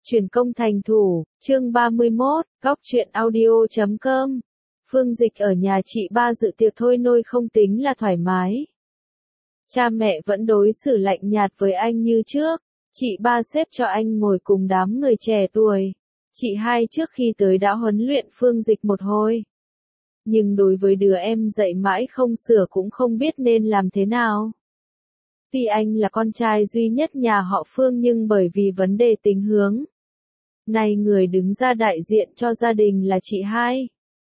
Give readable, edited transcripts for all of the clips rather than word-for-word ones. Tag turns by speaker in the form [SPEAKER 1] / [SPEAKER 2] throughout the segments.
[SPEAKER 1] Truyền công thành thủ, chương 31, góc truyện audio.com. Phương Dịch ở nhà chị ba dự tiệc thôi nôi không tính là thoải mái. Cha mẹ vẫn đối xử lạnh nhạt với anh như trước, chị ba xếp cho anh ngồi cùng đám người trẻ tuổi. Chị hai trước khi tới đã huấn luyện Phương Dịch một hồi. Nhưng đối với đứa em dạy mãi không sửa cũng không biết nên làm thế nào. Tuy anh là con trai duy nhất nhà họ Phương nhưng bởi vì vấn đề tính hướng, nay người đứng ra đại diện cho gia đình là chị hai.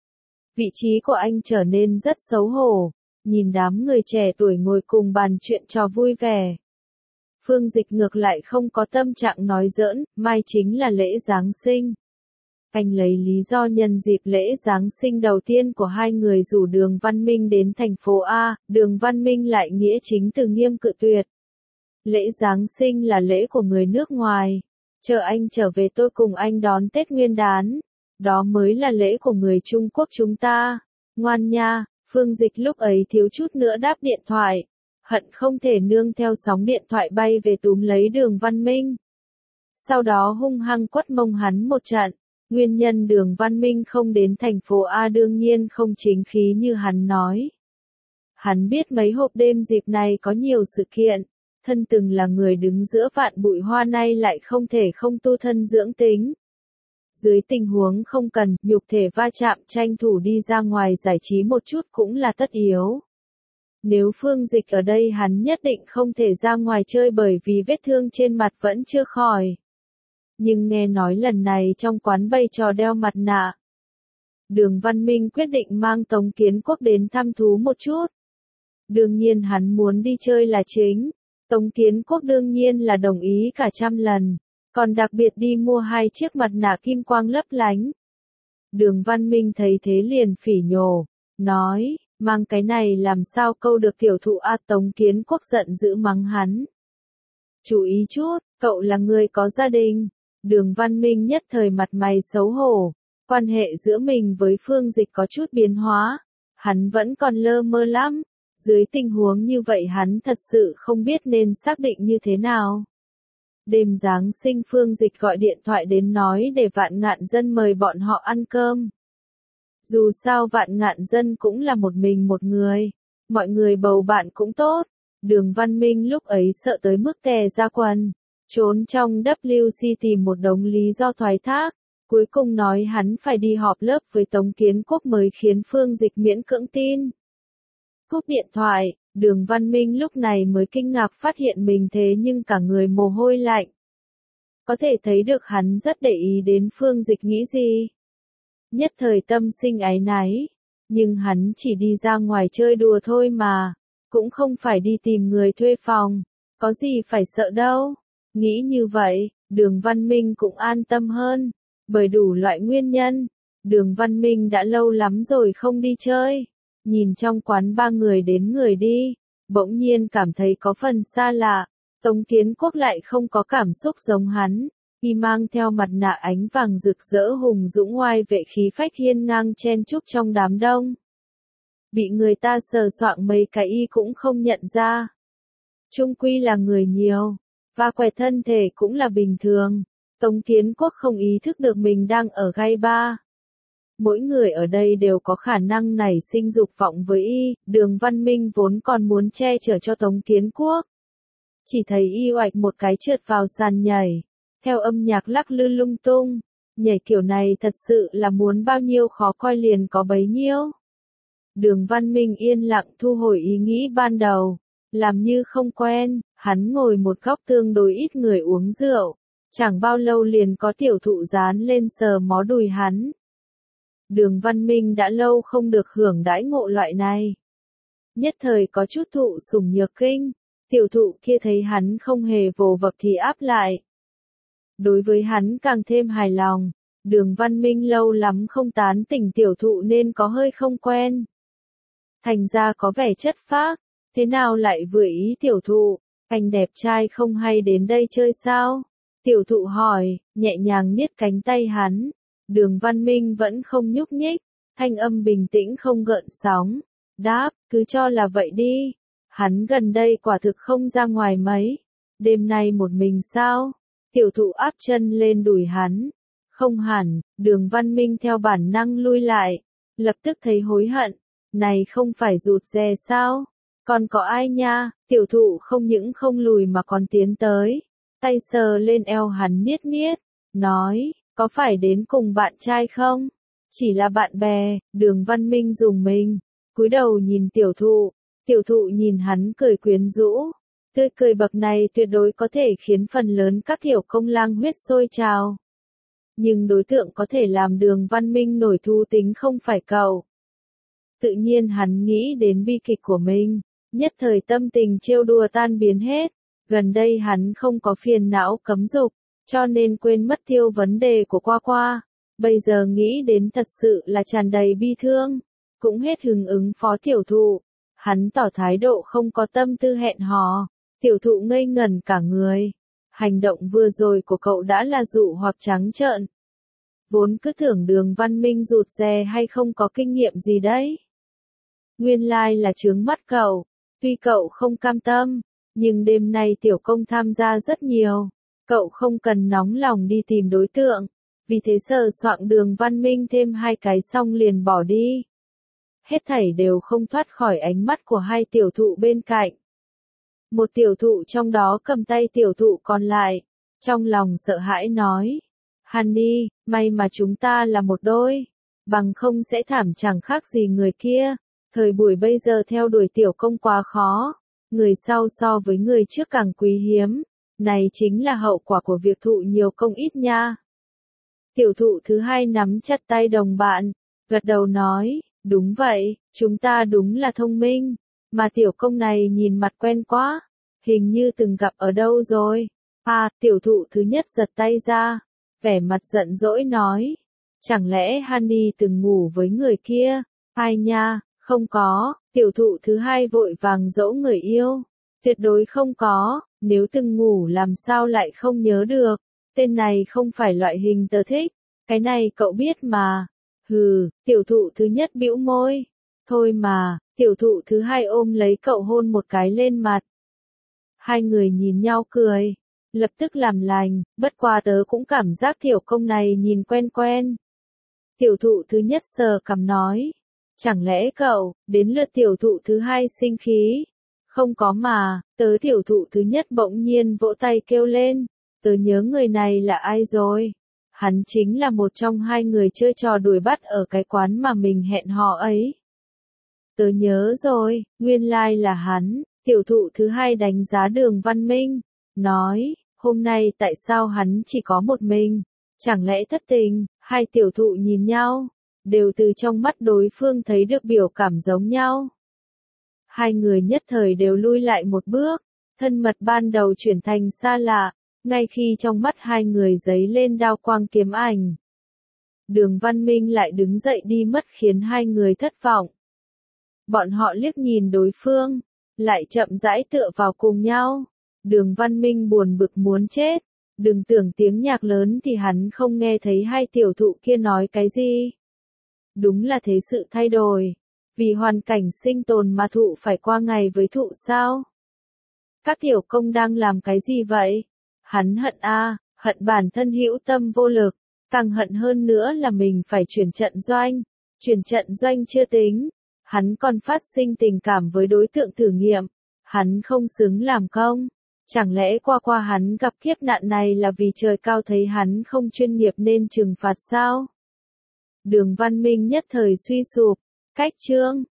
[SPEAKER 1] Vị trí của anh trở nên rất xấu hổ, nhìn đám người trẻ tuổi ngồi cùng bàn chuyện trò vui vẻ. Phương Dịch ngược lại không có tâm trạng nói giỡn, mai chính là lễ Giáng sinh. Anh lấy lý do nhân dịp lễ Giáng sinh đầu tiên của hai người rủ Đường Văn Minh đến thành phố A, Đường Văn Minh lại nghĩa chính từ nghiêm cự tuyệt. Lễ Giáng sinh là lễ của người nước ngoài. Chờ anh trở về tôi cùng anh đón Tết Nguyên đán. Đó mới là lễ của người Trung Quốc chúng ta. Ngoan nha, Phương Dịch lúc ấy thiếu chút nữa đáp điện thoại. Hận không thể nương theo sóng điện thoại bay về túm lấy Đường Văn Minh. Sau đó hung hăng quất mông hắn một trận. Nguyên nhân Đường Văn Minh không đến thành phố A đương nhiên không chính khí như hắn nói. Hắn biết mấy hộp đêm dịp này có nhiều sự kiện. Thân từng là người đứng giữa vạn bụi hoa nay lại không thể không tu thân dưỡng tính. Dưới tình huống không cần, nhục thể va chạm tranh thủ đi ra ngoài giải trí một chút cũng là tất yếu. Nếu Phương Dịch ở đây hắn nhất định không thể ra ngoài chơi bởi vì vết thương trên mặt vẫn chưa khỏi. Nhưng nghe nói lần này trong quán bày trò đeo mặt nạ. Đường Văn Minh quyết định mang Tống Kiến Quốc đến thăm thú một chút. Đương nhiên hắn muốn đi chơi là chính. Tống Kiến Quốc đương nhiên là đồng ý cả 100 lần, còn đặc biệt đi mua 2 chiếc mặt nạ kim quang lấp lánh. Đường Văn Minh thấy thế liền phỉ nhổ, nói, mang cái này làm sao câu được tiểu thụ A. Tống Kiến Quốc giận dữ mắng hắn. Chú ý chút, cậu là người có gia đình. Đường Văn Minh nhất thời mặt mày xấu hổ, quan hệ giữa mình với Phương Dịch có chút biến hóa, hắn vẫn còn lơ mơ lắm. Dưới tình huống như vậy hắn thật sự không biết nên xác định như thế nào. Đêm Giáng sinh Phương Dịch gọi điện thoại đến nói để Vạn Ngạn Dân mời bọn họ ăn cơm. Dù sao Vạn Ngạn Dân cũng là một mình một người, mọi người bầu bạn cũng tốt. Đường Văn Minh lúc ấy sợ tới mức tè ra quần, trốn trong WC tìm một đống lý do thoái thác, cuối cùng nói hắn phải đi họp lớp với Tống Kiến Quốc mới khiến Phương Dịch miễn cưỡng tin. Cúp điện thoại, Đường Văn Minh lúc này mới kinh ngạc phát hiện mình thế nhưng cả người mồ hôi lạnh. Có thể thấy được hắn rất để ý đến Phương Dịch nghĩ gì. Nhất thời tâm sinh áy náy, nhưng hắn chỉ đi ra ngoài chơi đùa thôi mà, cũng không phải đi tìm người thuê phòng, có gì phải sợ đâu. Nghĩ như vậy, Đường Văn Minh cũng an tâm hơn, bởi đủ loại nguyên nhân. Đường Văn Minh đã lâu lắm rồi không đi chơi. Nhìn trong quán ba người đến người đi, bỗng nhiên cảm thấy có phần xa lạ. Tống Kiến Quốc lại không có cảm xúc giống hắn, y mang theo mặt nạ ánh vàng rực rỡ hùng dũng oai vệ khí phách hiên ngang chen chúc trong đám đông. Bị người ta sờ soạng mấy cái y cũng không nhận ra. Chung quy là người nhiều, và khỏe thân thể cũng là bình thường. Tống Kiến Quốc không ý thức được mình đang ở gai ba. Mỗi người ở đây đều có khả năng nảy sinh dục vọng với y, Đường Văn Minh vốn còn muốn che chở cho Tống Kiến Quốc. Chỉ thấy y oạch một cái trượt vào sàn nhảy, theo âm nhạc lắc lư lung tung, nhảy kiểu này thật sự là muốn bao nhiêu khó coi liền có bấy nhiêu. Đường Văn Minh yên lặng thu hồi ý nghĩ ban đầu, làm như không quen, hắn ngồi một góc tương đối ít người uống rượu, chẳng bao lâu liền có tiểu thụ dán lên sờ mó đùi hắn. Đường Văn Minh đã lâu không được hưởng đãi ngộ loại này. Nhất thời có chút thụ sủng nhược kinh, tiểu thụ kia thấy hắn không hề vồ vập thì áp lại. Đối với hắn càng thêm hài lòng, Đường Văn Minh lâu lắm không tán tỉnh tiểu thụ nên có hơi không quen. Thành ra có vẻ chất phác, thế nào lại vừa ý tiểu thụ, anh đẹp trai không hay đến đây chơi sao? Tiểu thụ hỏi, nhẹ nhàng niết cánh tay hắn. Đường Văn Minh vẫn không nhúc nhích, thanh âm bình tĩnh không gợn sóng. Đáp, cứ cho là vậy đi. Hắn gần đây quả thực không ra ngoài mấy. Đêm nay một mình sao? Tiểu thụ áp chân lên đùi hắn. Không hẳn, Đường Văn Minh theo bản năng lui lại, lập tức thấy hối hận. Này không phải rụt rè sao? Còn có ai nha? Tiểu thụ không những không lùi mà còn tiến tới. Tay sờ lên eo hắn niết niết. Nói, có phải đến cùng bạn trai không? Chỉ là bạn bè. Đường Văn Minh dùng mình. Cúi đầu nhìn tiểu thụ. Tiểu thụ nhìn hắn cười quyến rũ. Tươi cười bậc này tuyệt đối có thể khiến phần lớn các tiểu công lang huyết sôi trào. Nhưng đối tượng có thể làm Đường Văn Minh nổi thú tính không phải cậu. Tự nhiên hắn nghĩ đến bi kịch của mình, nhất thời tâm tình trêu đùa tan biến hết. Gần đây hắn không có phiền não cấm dục, cho nên quên mất tiêu vấn đề của Qua Qua. Bây giờ nghĩ đến thật sự là tràn đầy bi thương, cũng hết hứng ứng phó tiểu thụ. Hắn tỏ thái độ không có tâm tư hẹn hò, tiểu thụ ngây ngẩn cả người. Hành động vừa rồi của cậu đã là dụ hoặc trắng trợn. Vốn cứ tưởng Đường Văn Minh rụt rè hay không có kinh nghiệm gì đấy. Nguyên lai là chướng mắt cậu. Tuy cậu không cam tâm, nhưng đêm nay tiểu công tham gia rất nhiều. Cậu không cần nóng lòng đi tìm đối tượng. Vì thế sờ soạng Đường Văn Minh thêm 2 cái xong liền bỏ đi. Hết thảy đều không thoát khỏi ánh mắt của 2 tiểu thụ bên cạnh. Một tiểu thụ trong đó cầm tay tiểu thụ còn lại. Trong lòng sợ hãi nói. Honey, may mà chúng ta là một đôi. Bằng không sẽ thảm chẳng khác gì người kia. Thời buổi bây giờ theo đuổi tiểu công quá khó. Người sau so với người trước càng quý hiếm. Này chính là hậu quả của việc thụ nhiều công ít nha. Tiểu thụ thứ 2 nắm chặt tay đồng bạn. Gật đầu nói, đúng vậy, chúng ta đúng là thông minh. Mà tiểu công này nhìn mặt quen quá. Hình như từng gặp ở đâu rồi. À, tiểu thụ thứ nhất giật tay ra. Vẻ mặt giận dỗi nói. Chẳng lẽ Honey từng ngủ với người kia? Ai nha, không có. Tiểu thụ thứ 2 vội vàng dỗ người yêu. Tuyệt đối không có. Nếu từng ngủ làm sao lại không nhớ được. Tên này không phải loại hình tớ thích. Cái này cậu biết mà. Hừ, tiểu thụ thứ nhất bĩu môi. Thôi mà, tiểu thụ thứ 2 ôm lấy cậu hôn một cái lên mặt. 2 người nhìn nhau cười. Lập tức làm lành, bất quá tớ cũng cảm giác tiểu công này nhìn quen quen. Tiểu thụ thứ nhất sờ cằm nói. Chẳng lẽ cậu, đến lượt tiểu thụ thứ 2 sinh khí? Không có mà, tớ tiểu thụ thứ nhất bỗng nhiên vỗ tay kêu lên. Tớ nhớ người này là ai rồi? Hắn chính là một trong 2 người chơi trò đuổi bắt ở cái quán mà mình hẹn hò ấy. Tớ nhớ rồi, nguyên lai là hắn. Tiểu thụ thứ 2 đánh giá Đường Văn Minh. Nói, hôm nay tại sao hắn chỉ có một mình? Chẳng lẽ thất tình? 2 tiểu thụ nhìn nhau, đều từ trong mắt đối phương thấy được biểu cảm giống nhau. 2 người nhất thời đều lui lại một bước, thân mật ban đầu chuyển thành xa lạ, ngay khi trong mắt 2 người giấy lên đao quang kiếm ảnh. Đường Văn Minh lại đứng dậy đi mất khiến 2 người thất vọng. Bọn họ liếc nhìn đối phương, lại chậm rãi tựa vào cùng nhau. Đường Văn Minh buồn bực muốn chết. Đừng tưởng tiếng nhạc lớn thì hắn không nghe thấy 2 tiểu thụ kia nói cái gì. Đúng là thế sự thay đổi. Vì hoàn cảnh sinh tồn mà thụ phải qua ngày với thụ sao? Các tiểu công đang làm cái gì vậy? Hắn hận hận bản thân hữu tâm vô lực. Càng hận hơn nữa là mình phải chuyển trận doanh. Chuyển trận doanh chưa tính. Hắn còn phát sinh tình cảm với đối tượng thử nghiệm. Hắn không xứng làm công. Chẳng lẽ qua hắn gặp kiếp nạn này là vì trời cao thấy hắn không chuyên nghiệp nên trừng phạt sao? Đường Văn Minh nhất thời suy sụp. Cách chương